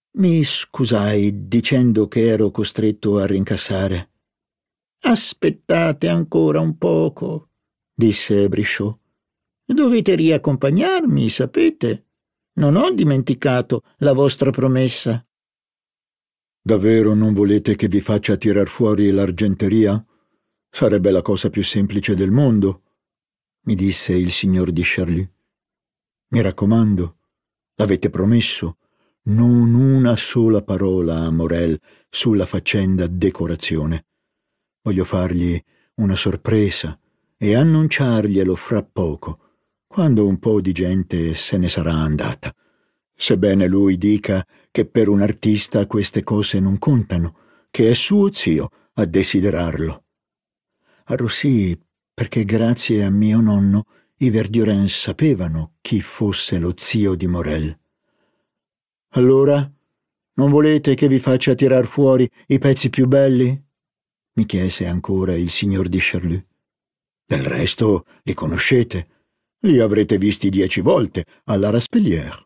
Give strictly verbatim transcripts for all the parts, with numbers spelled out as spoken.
Mi scusai dicendo che ero costretto a rincassare. «Aspettate ancora un poco», disse Brichot. «Dovete riaccompagnarmi, sapete? Non ho dimenticato la vostra promessa». «Davvero non volete che vi faccia tirar fuori l'argenteria? Sarebbe la cosa più semplice del mondo», mi disse il signor di Charlus. «Mi raccomando, l'avete promesso, non una sola parola a Morel sulla faccenda decorazione. Voglio fargli una sorpresa e annunciarglielo fra poco, quando un po' di gente se ne sarà andata. Sebbene lui dica che per un artista queste cose non contano, che è suo zio a desiderarlo». Arrossii perché grazie a mio nonno i Verdurins sapevano chi fosse lo zio di Morel. «Allora, non volete che vi faccia tirar fuori i pezzi più belli?» mi chiese ancora il signor di Charlus. «Del resto li conoscete, li avrete visti dieci volte alla Raspellière».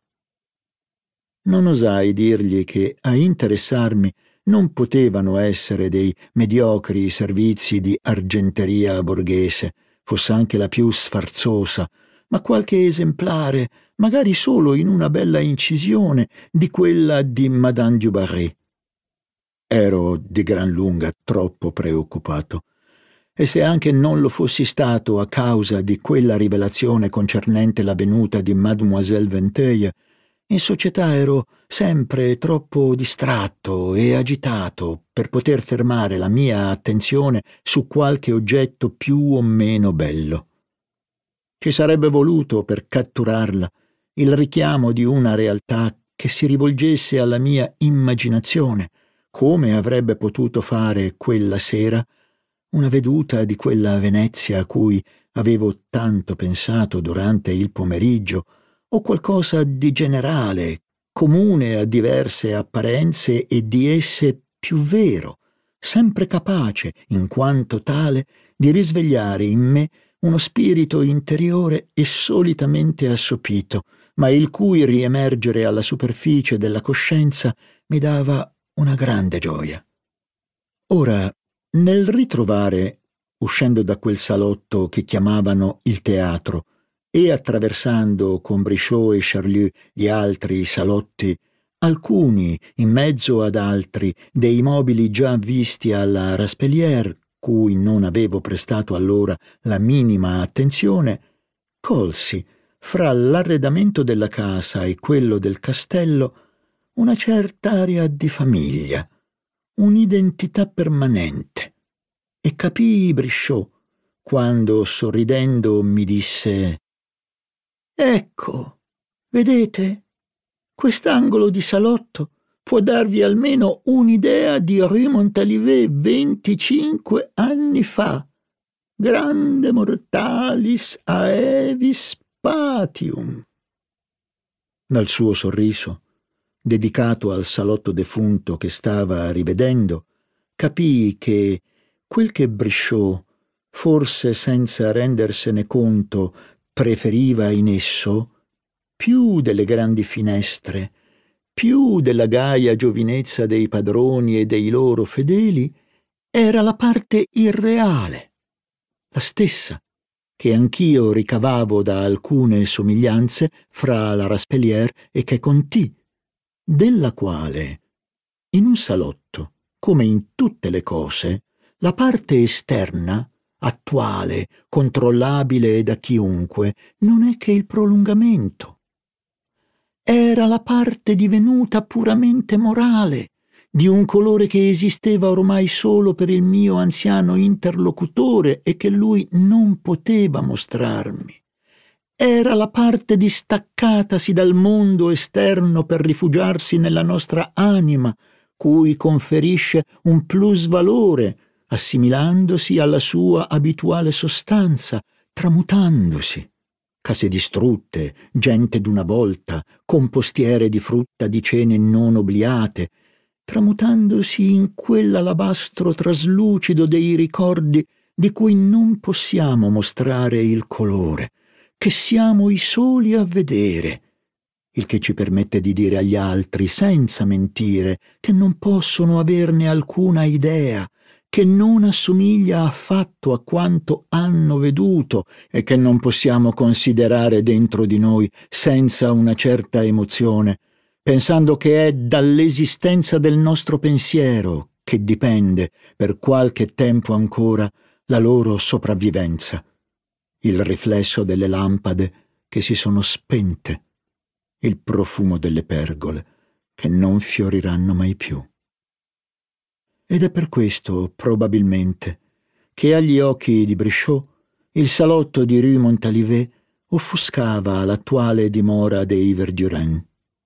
Non osai dirgli che a interessarmi non potevano essere dei mediocri servizi di argenteria borghese, fosse anche la più sfarzosa, ma qualche esemplare, magari solo in una bella incisione, di quella di Madame du Barry. Ero di gran lunga troppo preoccupato, e se anche non lo fossi stato a causa di quella rivelazione concernente la venuta di Mademoiselle Vinteuil, in società ero sempre troppo distratto e agitato per poter fermare la mia attenzione su qualche oggetto più o meno bello. Ci sarebbe voluto per catturarla il richiamo di una realtà che si rivolgesse alla mia immaginazione, come avrebbe potuto fare quella sera una veduta di quella Venezia a cui avevo tanto pensato durante il pomeriggio, o qualcosa di generale, comune a diverse apparenze e di esse più vero, sempre capace, in quanto tale, di risvegliare in me uno spirito interiore e solitamente assopito, ma il cui riemergere alla superficie della coscienza mi dava una grande gioia. Ora, nel ritrovare, uscendo da quel salotto che chiamavano il teatro, e attraversando con Brichot e Charlus gli altri salotti, alcuni in mezzo ad altri dei mobili già visti alla Raspellière, cui non avevo prestato allora la minima attenzione, colsi, fra l'arredamento della casa e quello del castello, una certa aria di famiglia, un'identità permanente, e capii Brichot quando, sorridendo, mi disse: «Ecco, vedete? Quest'angolo di salotto può darvi almeno un'idea di Rue Montalivet venticinque anni fa. Grande mortalis aevis patium». Dal suo sorriso, dedicato al salotto defunto che stava rivedendo, capii che quel che Brichot, forse senza rendersene conto, preferiva in esso, più delle grandi finestre, più della gaia giovinezza dei padroni e dei loro fedeli, era la parte irreale, la stessa che anch'io ricavavo da alcune somiglianze fra la Raspellière e che Conti, della quale, in un salotto, come in tutte le cose, la parte esterna, attuale, controllabile da chiunque, non è che il prolungamento. Era la parte divenuta puramente morale, di un colore che esisteva ormai solo per il mio anziano interlocutore e che lui non poteva mostrarmi. Era la parte distaccatasi dal mondo esterno per rifugiarsi nella nostra anima, cui conferisce un plusvalore, assimilandosi alla sua abituale sostanza, tramutandosi. Case distrutte, gente d'una volta, compostiere di frutta di cene non obliate, tramutandosi in quell'alabastro traslucido dei ricordi di cui non possiamo mostrare il colore, che siamo i soli a vedere, il che ci permette di dire agli altri, senza mentire, che non possono averne alcuna idea, che non assomiglia affatto a quanto hanno veduto e che non possiamo considerare dentro di noi senza una certa emozione, pensando che è dall'esistenza del nostro pensiero che dipende, per qualche tempo ancora, la loro sopravvivenza, il riflesso delle lampade che si sono spente, il profumo delle pergole che non fioriranno mai più. Ed è per questo, probabilmente, che agli occhi di Brichot il salotto di Rue Montalivet offuscava l'attuale dimora dei Verdurin.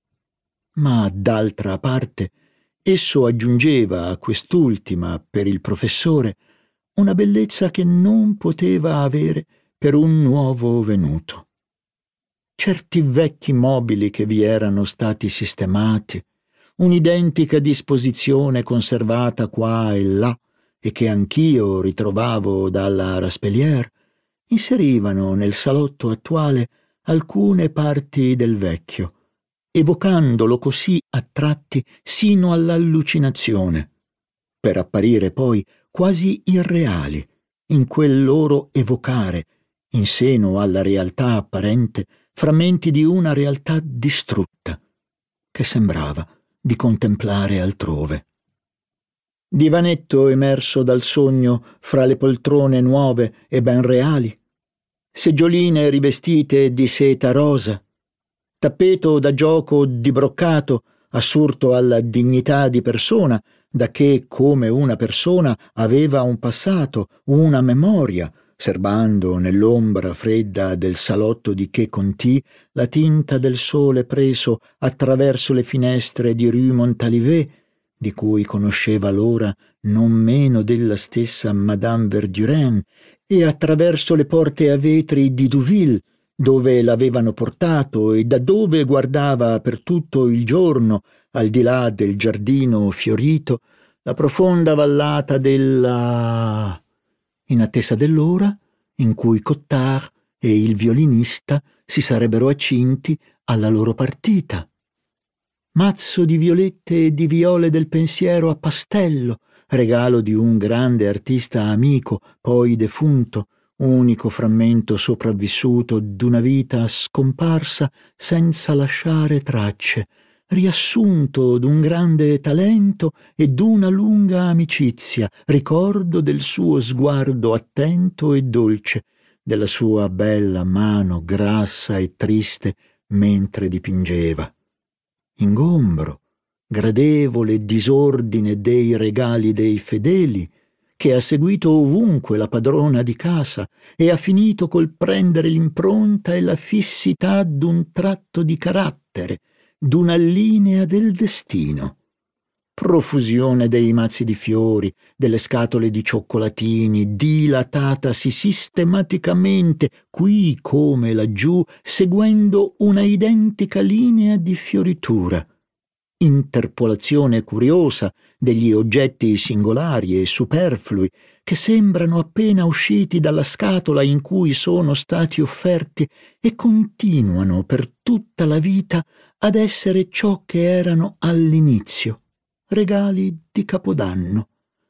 Ma d'altra parte esso aggiungeva a quest'ultima, per il professore, una bellezza che non poteva avere per un nuovo venuto. Certi vecchi mobili che vi erano stati sistemati, un'identica disposizione conservata qua e là e che anch'io ritrovavo dalla Raspellière, inserivano nel salotto attuale alcune parti del vecchio, evocandolo così a tratti sino all'allucinazione, per apparire poi quasi irreali in quel loro evocare, in seno alla realtà apparente, frammenti di una realtà distrutta, che sembrava di contemplare altrove. Divanetto emerso dal sogno fra le poltrone nuove e ben reali, seggioline rivestite di seta rosa, tappeto da gioco di broccato assurto alla dignità di persona, da che come una persona aveva un passato, una memoria, serbando nell'ombra fredda del salotto di Quai Conti la tinta del sole preso attraverso le finestre di Rue Montalivet, di cui conosceva l'ora non meno della stessa Madame Verdurin, e attraverso le porte a vetri di Deauville, dove l'avevano portato e da dove guardava per tutto il giorno, al di là del giardino fiorito, la profonda vallata della... in attesa dell'ora in cui Cottard e il violinista si sarebbero accinti alla loro partita. Mazzo di violette e di viole del pensiero a pastello, regalo di un grande artista amico, poi defunto, unico frammento sopravvissuto d'una vita scomparsa senza lasciare tracce, riassunto d'un grande talento e d'una lunga amicizia, ricordo del suo sguardo attento e dolce, della sua bella mano grassa e triste mentre dipingeva. Ingombro, gradevole disordine dei regali dei fedeli, che ha seguito ovunque la padrona di casa e ha finito col prendere l'impronta e la fissità d'un tratto di carattere, d'una linea del destino. Profusione dei mazzi di fiori, delle scatole di cioccolatini, dilatatasi sistematicamente, qui come laggiù, seguendo una identica linea di fioritura. Interpolazione curiosa degli oggetti singolari e superflui che sembrano appena usciti dalla scatola in cui sono stati offerti e continuano per tutta la vita ad essere ciò che erano all'inizio, regali di Capodanno.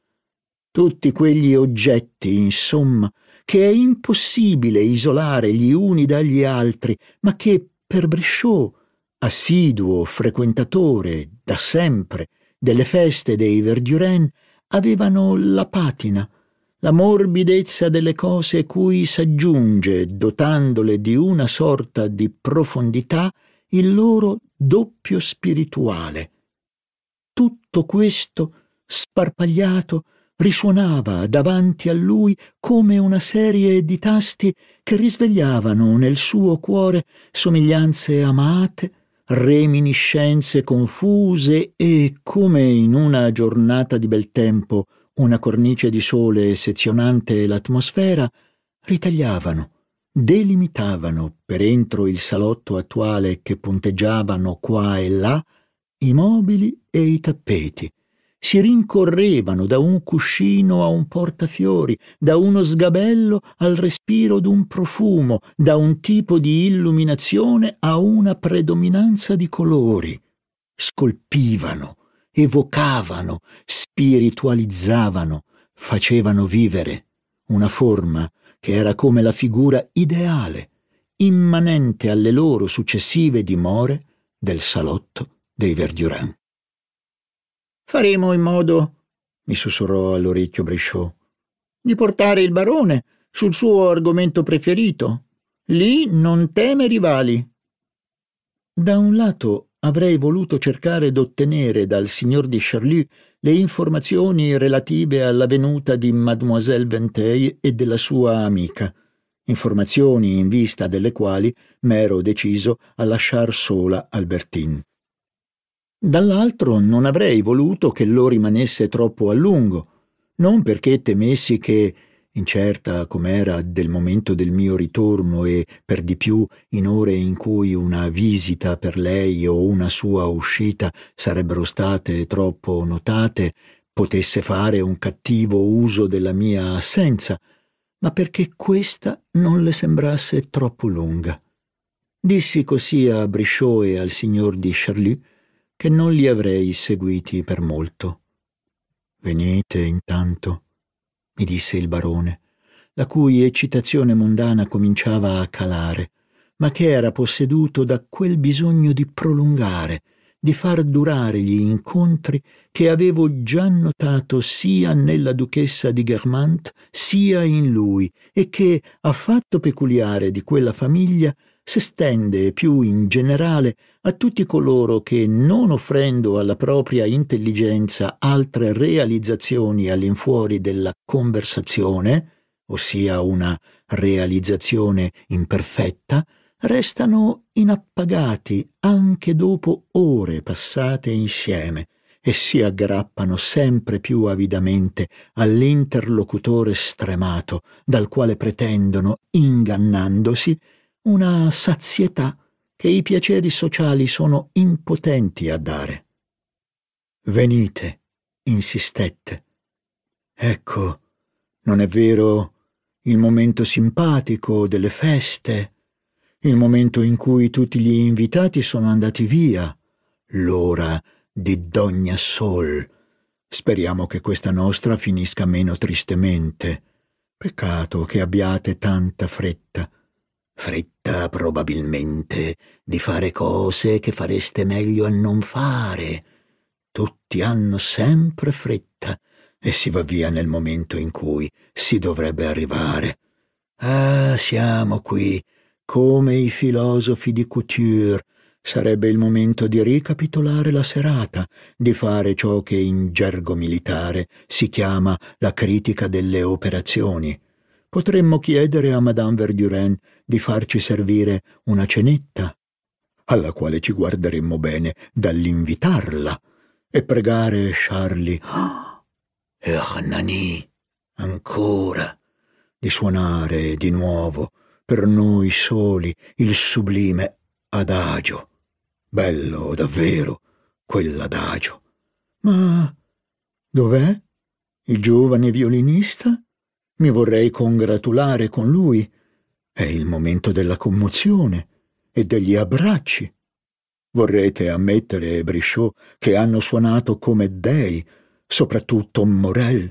Tutti quegli oggetti, insomma, che è impossibile isolare gli uni dagli altri, ma che per Brichot, assiduo frequentatore da sempre delle feste dei Verdurin, avevano la patina, la morbidezza delle cose cui s'aggiunge, dotandole di una sorta di profondità, il loro doppio spirituale. Tutto questo, sparpagliato, risuonava davanti a lui come una serie di tasti che risvegliavano nel suo cuore somiglianze amate, reminiscenze confuse e, come in una giornata di bel tempo, una cornice di sole sezionante l'atmosfera, ritagliavano, delimitavano per entro il salotto attuale che punteggiavano qua e là i mobili e i tappeti, si rincorrevano da un cuscino a un portafiori, da uno sgabello al respiro d'un profumo, da un tipo di illuminazione a una predominanza di colori. Scolpivano, evocavano, spiritualizzavano, facevano vivere una forma che era come la figura ideale, immanente alle loro successive dimore del salotto dei Verdurins. «Faremo in modo», mi sussurrò all'orecchio Brichot, «di portare il barone sul suo argomento preferito. Lì non teme rivali». Da un lato avrei voluto cercare d'ottenere dal signor di Charlus le informazioni relative alla venuta di Mademoiselle Vinteuil e della sua amica, informazioni in vista delle quali m'ero deciso a lasciar sola Albertine. Dall'altro non avrei voluto che lo rimanesse troppo a lungo, non perché temessi che, incerta com'era del momento del mio ritorno e per di più in ore in cui una visita per lei o una sua uscita sarebbero state troppo notate, potesse fare un cattivo uso della mia assenza, ma perché questa non le sembrasse troppo lunga. Dissi così a Brichot e al signor di Charlus che non li avrei seguiti per molto. «Venite intanto», mi disse il barone, la cui eccitazione mondana cominciava a calare, ma che era posseduto da quel bisogno di prolungare, di far durare gli incontri che avevo già notato sia nella duchessa di Guermantes sia in lui e che, a fatto peculiare di quella famiglia, s'estende più in generale a tutti coloro che, non offrendo alla propria intelligenza altre realizzazioni all'infuori della conversazione, ossia una realizzazione imperfetta, restano inappagati anche dopo ore passate insieme e si aggrappano sempre più avidamente all'interlocutore stremato, dal quale pretendono, ingannandosi, una sazietà che i piaceri sociali sono impotenti a dare. «Venite», insistette. «Ecco, non è vero il momento simpatico delle feste, il momento in cui tutti gli invitati sono andati via, l'ora di Dogna Sol. Speriamo che questa nostra finisca meno tristemente. Peccato che abbiate tanta fretta». «Fretta, probabilmente, di fare cose che fareste meglio a non fare. Tutti hanno sempre fretta e si va via nel momento in cui si dovrebbe arrivare. Ah, siamo qui, come i filosofi di Couture. Sarebbe il momento di ricapitolare la serata, di fare ciò che in gergo militare si chiama la critica delle operazioni. Potremmo chiedere a Madame Verdurin di farci servire una cenetta, alla quale ci guarderemmo bene dall'invitarla, e pregare Charlie e Hernani ancora di suonare di nuovo per noi soli il sublime adagio. Bello davvero quell'adagio. Ma dov'è il giovane violinista? Mi vorrei congratulare con lui. È il momento della commozione e degli abbracci. Vorrete ammettere, Brichot, che hanno suonato come dei, soprattutto Morel.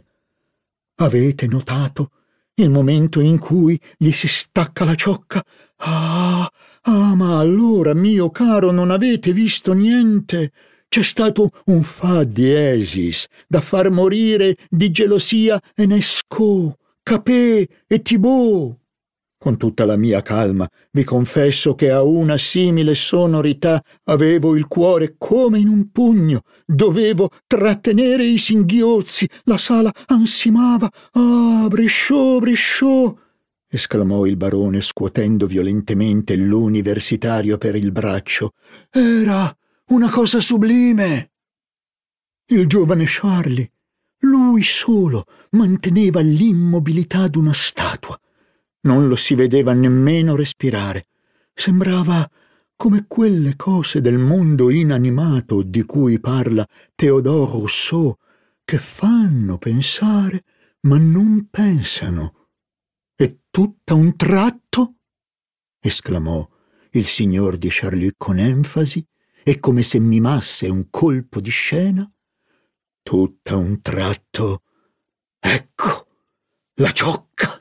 Avete notato il momento in cui gli si stacca la ciocca? Ah, ah, ma allora, mio caro, non avete visto niente. C'è stato un fa diesis da far morire di gelosia Enesco, Capet e Thibaut. Con tutta la mia calma vi confesso che a una simile sonorità avevo il cuore come in un pugno, dovevo trattenere i singhiozzi, la sala ansimava. «Ah, Brichot, Brichot!» esclamò il barone scuotendo violentemente l'universitario per il braccio. «Era una cosa sublime!» Il giovane Charlie, lui solo, manteneva l'immobilità d'una statua. Non lo si vedeva nemmeno respirare. Sembrava come quelle cose del mondo inanimato di cui parla Théodore Rousseau, che fanno pensare, ma non pensano. E tutto a un tratto, esclamò il signor di Charlus con enfasi e come se mimasse un colpo di scena, tutto a un tratto, ecco, la ciocca.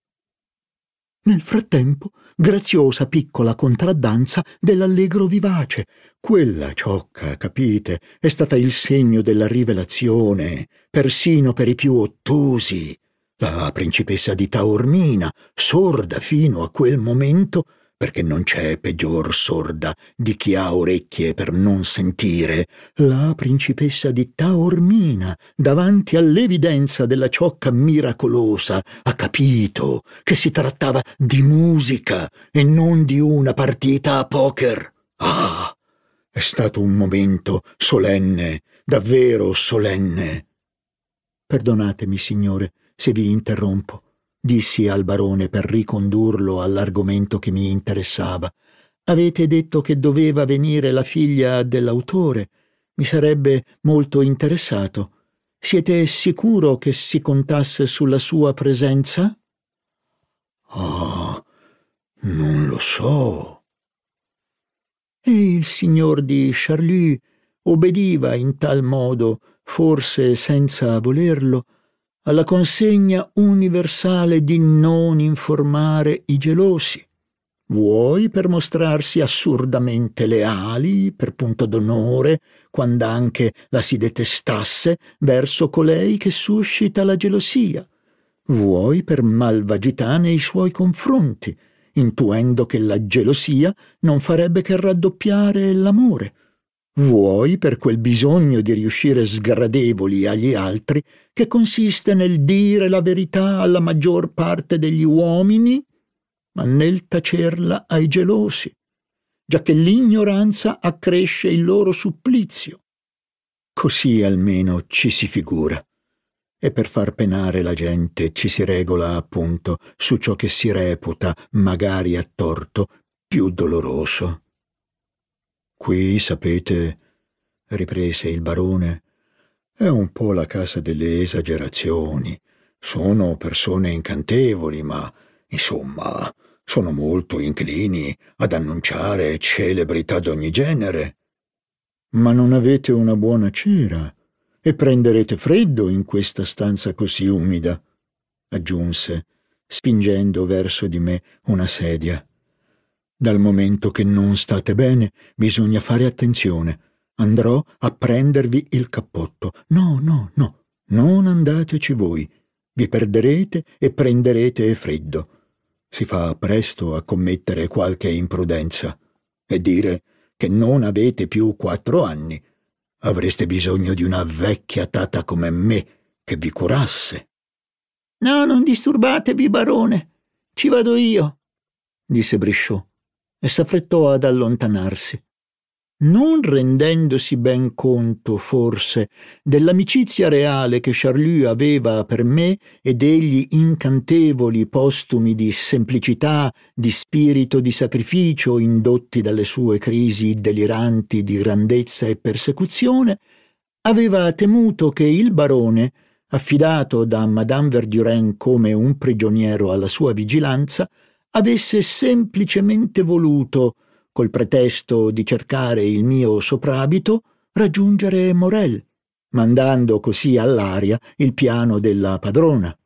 Nel frattempo, graziosa piccola contraddanza dell'allegro vivace. Quella ciocca, capite, è stata il segno della rivelazione, persino per i più ottusi. La principessa di Taormina, sorda fino a quel momento, perché non c'è peggior sorda di chi ha orecchie per non sentire, la principessa di Taormina, davanti all'evidenza della ciocca miracolosa, ha capito che si trattava di musica e non di una partita a poker. Ah, è stato un momento solenne, davvero solenne. Perdonatemi, signore, se vi interrompo, dissi al barone per ricondurlo all'argomento che mi interessava. Avete detto che doveva venire la figlia dell'autore. Mi sarebbe molto interessato. Siete sicuro che si contasse sulla sua presenza? Ah, non lo so. E il signor di Charlus obbediva in tal modo, forse senza volerlo, alla consegna universale di non informare i gelosi, vuoi per mostrarsi assurdamente leali, per punto d'onore, quando anche la si detestasse verso colei che suscita la gelosia, vuoi per malvagità nei suoi confronti, intuendo che la gelosia non farebbe che raddoppiare l'amore, vuoi per quel bisogno di riuscire sgradevoli agli altri che consiste nel dire la verità alla maggior parte degli uomini, ma nel tacerla ai gelosi, giacché l'ignoranza accresce il loro supplizio. Così almeno ci si figura, e per far penare la gente ci si regola appunto su ciò che si reputa, magari a torto, più doloroso. Qui, sapete, riprese il barone, è un po' la casa delle esagerazioni. Sono persone incantevoli, ma, insomma, sono molto inclini ad annunciare celebrità d'ogni genere. Ma non avete una buona cera e prenderete freddo in questa stanza così umida, aggiunse, spingendo verso di me una sedia. Dal momento che non state bene, bisogna fare attenzione. Andrò a prendervi il cappotto. No, no, no, non andateci voi. Vi perderete e prenderete freddo. Si fa presto a commettere qualche imprudenza e dire che non avete più quattro anni. Avreste bisogno di una vecchia tata come me che vi curasse. No, non disturbatevi, barone. Ci vado io, disse Brichot e s'affrettò ad allontanarsi, non rendendosi ben conto, forse, dell'amicizia reale che Charlus aveva per me e degli incantevoli postumi di semplicità, di spirito di sacrificio indotti dalle sue crisi deliranti di grandezza e persecuzione, aveva temuto che il barone, affidato da Madame Verdurin come un prigioniero alla sua vigilanza, avesse semplicemente voluto, col pretesto di cercare il mio soprabito, raggiungere Morel, mandando così all'aria il piano della padrona.